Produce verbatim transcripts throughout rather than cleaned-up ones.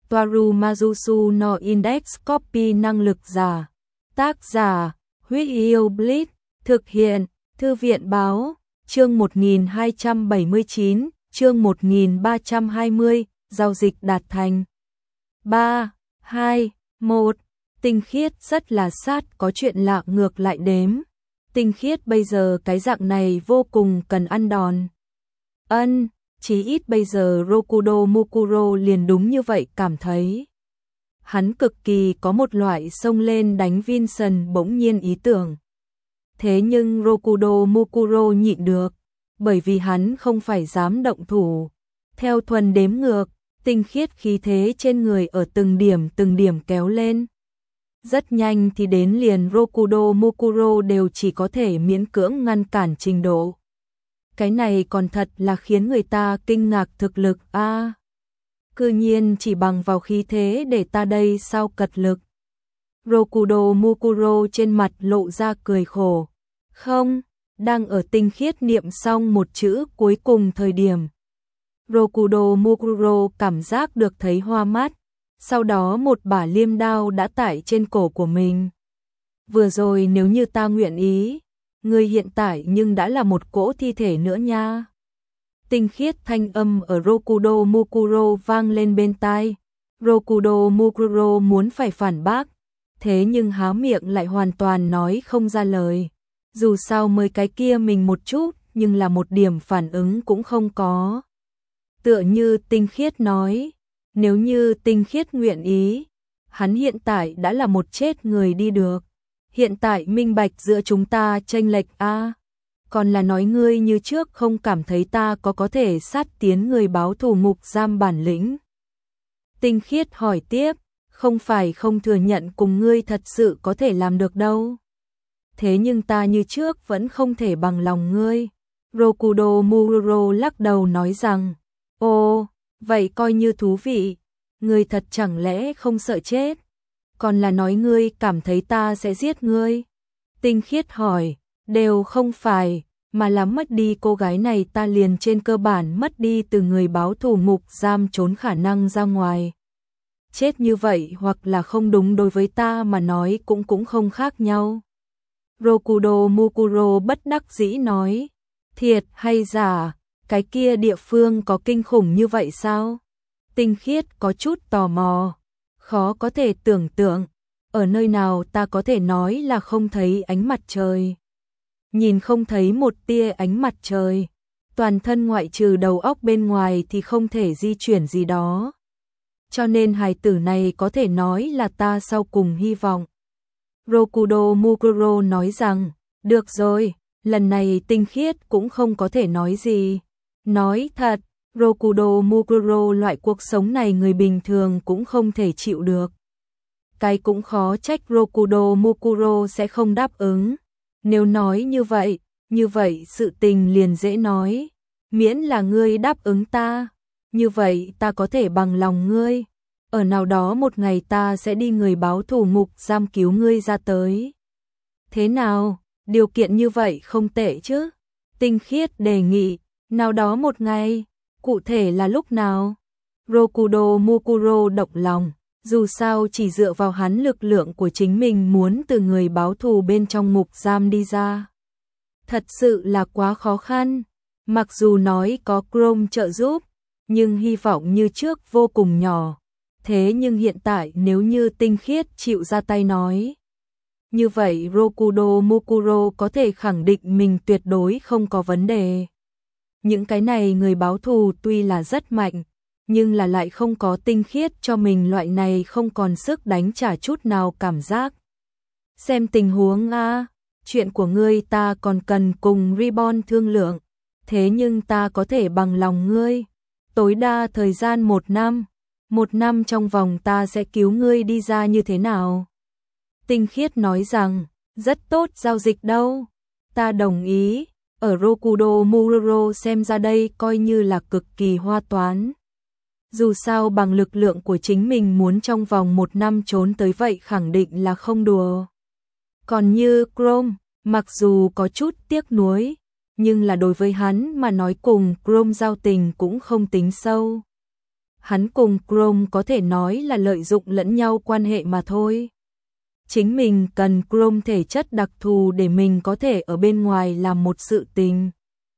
Toaru Majusu no Index Copy năng lực giả. Tác giả, Huyết Yêu Blitz, thực hiện, Thư viện Báo, chương một nghìn hai trăm bảy mươi chín, chương một nghìn ba trăm hai mươi, giao dịch đạt thành. ba, hai, một, Tinh Khiết rất là sát có chuyện lạ ngược lại đếm. Tinh Khiết bây giờ cái dạng này vô cùng cần ăn đòn. Ân, chí ít bây giờ Rokudo Mukuro liền đúng như vậy cảm thấy. Hắn cực kỳ có một loại xông lên đánh Vincent bỗng nhiên ý tưởng. Thế nhưng Rokudo Mukuro nhịn được, bởi vì hắn không phải dám động thủ. Theo thuần đếm ngược, Tinh Khiết khí thế trên người ở từng điểm từng điểm kéo lên. Rất nhanh thì đến liền Rokudo Mukuro đều chỉ có thể miễn cưỡng ngăn cản trình độ. Cái này còn thật là khiến người ta kinh ngạc thực lực a. À, cư nhiên chỉ bằng vào khí thế để ta đây sao cật lực. Rokudo Mukuro trên mặt lộ ra cười khổ. Không, đang ở Tinh Khiết niệm xong một chữ cuối cùng thời điểm. Rokudo Mukuro cảm giác được thấy hoa mắt. Sau đó một bả liêm đao đã tải trên cổ của mình. Vừa rồi nếu như ta nguyện ý, ngươi hiện tại nhưng đã là một cỗ thi thể nữa nha. Tinh Khiết thanh âm ở Rokudo Mukuro vang lên bên tai. Rokudo Mukuro muốn phải phản bác, thế nhưng há miệng lại hoàn toàn nói không ra lời. Dù sao mới cái kia mình một chút, nhưng là một điểm phản ứng cũng không có. Tựa như Tinh Khiết nói, nếu như Tinh Khiết nguyện ý, hắn hiện tại đã là một chết người đi được. Hiện tại minh bạch giữa chúng ta chênh lệch a, à, còn là nói ngươi như trước không cảm thấy ta có có thể sát tiến người báo thù ngục giam bản lĩnh. Tinh Khiết hỏi tiếp, không phải không thừa nhận cùng ngươi thật sự có thể làm được đâu. Thế nhưng ta như trước vẫn không thể bằng lòng ngươi. Rokudo Mukuro lắc đầu nói rằng, ồ, vậy coi như thú vị, ngươi thật chẳng lẽ không sợ chết? Còn là nói ngươi cảm thấy ta sẽ giết ngươi? Tinh Khiết hỏi, đều không phải, mà là mất đi cô gái này ta liền trên cơ bản mất đi từ người báo thù ngục giam trốn khả năng ra ngoài. Chết như vậy hoặc là không đúng đối với ta mà nói cũng cũng không khác nhau. Rokudo Mukuro bất đắc dĩ nói, thiệt hay giả, cái kia địa phương có kinh khủng như vậy sao? Tinh Khiết có chút tò mò, khó có thể tưởng tượng, ở nơi nào ta có thể nói là không thấy ánh mặt trời. Nhìn không thấy một tia ánh mặt trời, toàn thân ngoại trừ đầu óc bên ngoài thì không thể di chuyển gì đó. Cho nên hài tử này có thể nói là ta sau cùng hy vọng. Rokudo Mukuro nói rằng, được rồi, lần này Tinh Khiết cũng không có thể nói gì. Nói thật, Rokudo Mukuro loại cuộc sống này người bình thường cũng không thể chịu được. Cái cũng khó trách Rokudo Mukuro sẽ không đáp ứng. Nếu nói như vậy, như vậy sự tình liền dễ nói. Miễn là ngươi đáp ứng ta, như vậy ta có thể bằng lòng ngươi. Ở nào đó một ngày ta sẽ đi người báo thù ngục giam cứu ngươi ra tới. Thế nào, điều kiện như vậy không tệ chứ? Tinh Khiết đề nghị, nào đó một ngày, cụ thể là lúc nào? Rokudo Mukuro động lòng, dù sao chỉ dựa vào hắn lực lượng của chính mình muốn từ người báo thù bên trong ngục giam đi ra. Thật sự là quá khó khăn, mặc dù nói có Chrome trợ giúp, nhưng hy vọng như trước vô cùng nhỏ. Thế nhưng hiện tại nếu như Tinh Khiết chịu ra tay nói, như vậy Rokudo Mukuro có thể khẳng định mình tuyệt đối không có vấn đề. Những cái này người báo thù tuy là rất mạnh, nhưng là lại không có Tinh Khiết cho mình loại này không còn sức đánh trả chút nào cảm giác. Xem tình huống a, chuyện của ngươi ta còn cần cùng Reborn thương lượng, thế nhưng ta có thể bằng lòng ngươi. Tối đa thời gian một năm, một năm trong vòng ta sẽ cứu ngươi đi ra như thế nào? Tinh Khiết nói rằng, rất tốt giao dịch đâu. Ta đồng ý, ở Rokudo Mukuro xem ra đây coi như là cực kỳ hoa toán. Dù sao bằng lực lượng của chính mình muốn trong vòng một năm trốn tới vậy khẳng định là không đùa. Còn như Chrome, mặc dù có chút tiếc nuối, nhưng là đối với hắn mà nói cùng Chrome giao tình cũng không tính sâu. Hắn cùng Chrome có thể nói là lợi dụng lẫn nhau quan hệ mà thôi. Chính mình cần Chrome thể chất đặc thù để mình có thể ở bên ngoài làm một sự tình.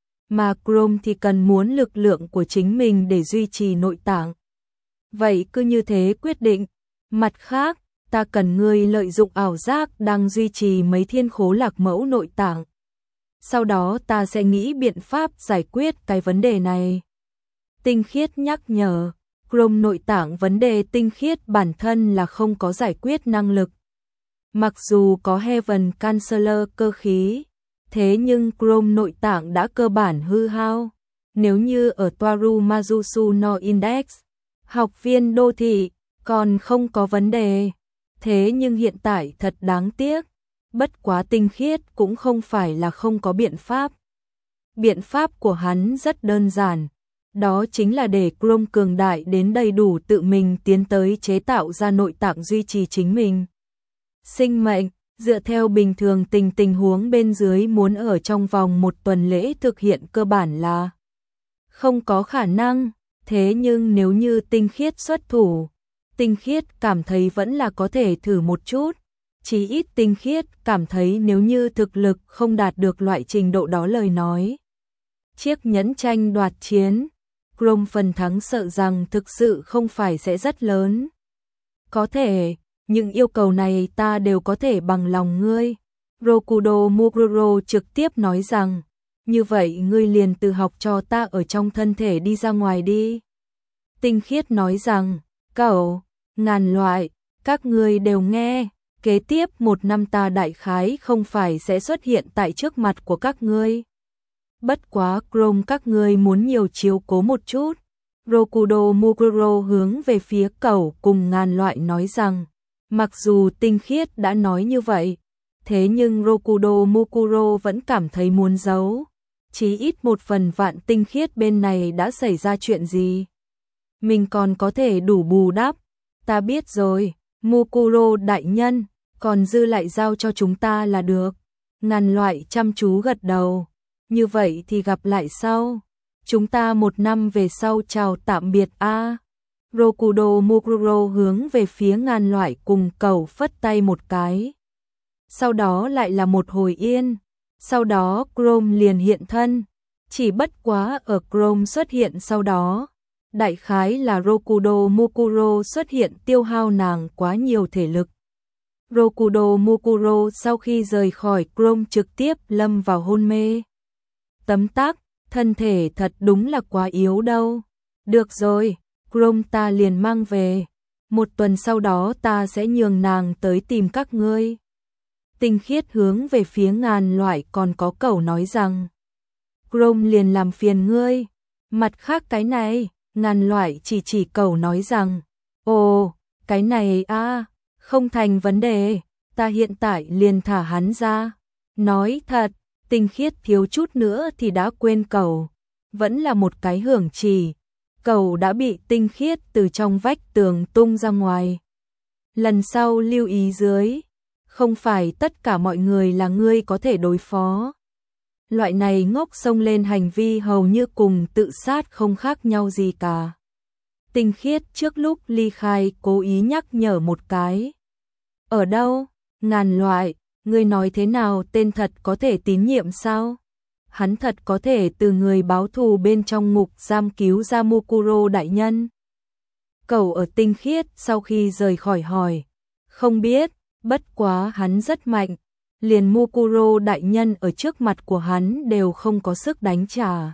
Mà Chrome thì cần muốn lực lượng của chính mình để duy trì nội tạng. Vậy cứ như thế quyết định. Mặt khác, ta cần ngươi lợi dụng ảo giác đang duy trì mấy thiên khố lạc mẫu nội tạng. Sau đó ta sẽ nghĩ biện pháp giải quyết cái vấn đề này. Tinh khiết nhắc nhở, Chrome nội tạng vấn đề tinh khiết bản thân là không có giải quyết năng lực. Mặc dù có Heaven Canceller cơ khí, thế nhưng Chrome nội tạng đã cơ bản hư hao. Nếu như ở Toaru Majusu no Index, học viên đô thị, còn không có vấn đề. Thế nhưng hiện tại thật đáng tiếc, bất quá tinh khiết cũng không phải là không có biện pháp. Biện pháp của hắn rất đơn giản, đó chính là để Chrome cường đại đến đầy đủ tự mình tiến tới chế tạo ra nội tạng duy trì chính mình. Sinh mệnh, dựa theo bình thường tình tình huống bên dưới muốn ở trong vòng một tuần lễ thực hiện cơ bản là không có khả năng, thế nhưng nếu như tinh khiết xuất thủ, tinh khiết cảm thấy vẫn là có thể thử một chút, chí ít tinh khiết cảm thấy nếu như thực lực không đạt được loại trình độ đó lời nói. Chiếc nhẫn tranh đoạt chiến, Chrome phần thắng sợ rằng thực sự không phải sẽ rất lớn. Có thể, những yêu cầu này ta đều có thể bằng lòng ngươi. Rokudo Muguro trực tiếp nói rằng, như vậy ngươi liền tự học cho ta ở trong thân thể đi ra ngoài đi. Tinh khiết nói rằng, cậu, ngàn loại, các ngươi đều nghe, kế tiếp một năm ta đại khái không phải sẽ xuất hiện tại trước mặt của các ngươi. Bất quá Chrome các ngươi muốn nhiều chiếu cố một chút. Rokudo Muguro hướng về phía cậu cùng ngàn loại nói rằng, mặc dù tinh khiết đã nói như vậy, thế nhưng Rokudo Muguro vẫn cảm thấy muốn giấu. Chí ít một phần vạn tinh khiết bên này đã xảy ra chuyện gì. Mình còn có thể đủ bù đắp. Ta biết rồi, Mukuro đại nhân, còn dư lại giao cho chúng ta là được. Ngàn loại chăm chú gật đầu. Như vậy thì gặp lại sau. Chúng ta một năm về sau chào tạm biệt a. À. Rokudo Mukuro hướng về phía ngàn loại cùng cầu phất tay một cái. Sau đó lại là một hồi yên. Sau đó Chrome liền hiện thân. Chỉ bất quá ở Chrome xuất hiện sau đó. Đại khái là Rokudo Mukuro xuất hiện tiêu hao nàng quá nhiều thể lực. Rokudo Mukuro sau khi rời khỏi Chrome trực tiếp lâm vào hôn mê. Tấm tắc, thân thể thật đúng là quá yếu đâu. Được rồi, Chrome ta liền mang về. Một tuần sau đó ta sẽ nhường nàng tới tìm các ngươi. Tinh khiết hướng về phía ngàn loại còn có cẩu nói rằng. Chrome liền làm phiền ngươi. Mặt khác cái này, ngàn loại chỉ chỉ cẩu nói rằng. Ồ, cái này à, không thành vấn đề, ta hiện tại liền thả hắn ra. Nói thật, tinh khiết thiếu chút nữa thì đã quên cẩu. Vẫn là một cái hưởng chỉ. Cẩu đã bị tinh khiết từ trong vách tường tung ra ngoài. Lần sau lưu ý dưới. Không phải tất cả mọi người là ngươi có thể đối phó. Loại này ngốc xông lên hành vi hầu như cùng tự sát không khác nhau gì cả. Tinh khiết trước lúc ly khai cố ý nhắc nhở một cái. Ở đâu? Ngàn loại, ngươi nói thế nào tên thật có thể tín nhiệm sao? Hắn thật có thể từ người báo thù bên trong ngục giam cứu ra Mukuro đại nhân. Cậu ở tinh khiết sau khi rời khỏi hỏi. Không biết, bất quá hắn rất mạnh. Liền Mukuro đại nhân ở trước mặt của hắn đều không có sức đánh trả.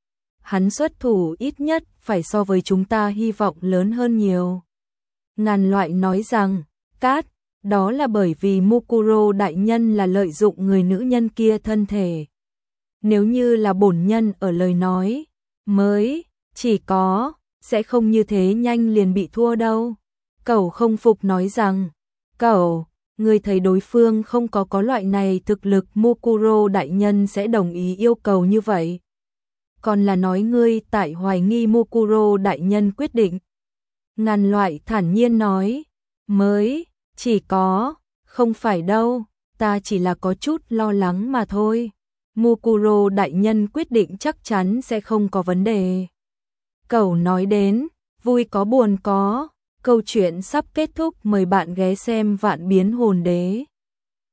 Hắn xuất thủ ít nhất phải so với chúng ta hy vọng lớn hơn nhiều. Ngàn loại nói rằng, cát, đó là bởi vì Mukuro đại nhân là lợi dụng người nữ nhân kia thân thể. Nếu như là bổn nhân ở lời nói, mới, chỉ có, sẽ không như thế nhanh liền bị thua đâu. Cẩu không phục nói rằng, cẩu, ngươi thấy đối phương không có có loại này thực lực Mukuro đại nhân sẽ đồng ý yêu cầu như vậy. Còn là nói ngươi tại hoài nghi Mukuro đại nhân quyết định. Ngàn loại thản nhiên nói, mới, chỉ có, không phải đâu, ta chỉ là có chút lo lắng mà thôi. Mukuro đại nhân quyết định chắc chắn sẽ không có vấn đề. Cẩu nói đến, vui có buồn có, câu chuyện sắp kết thúc, mời bạn ghé xem Vạn Biến Hồn Đế.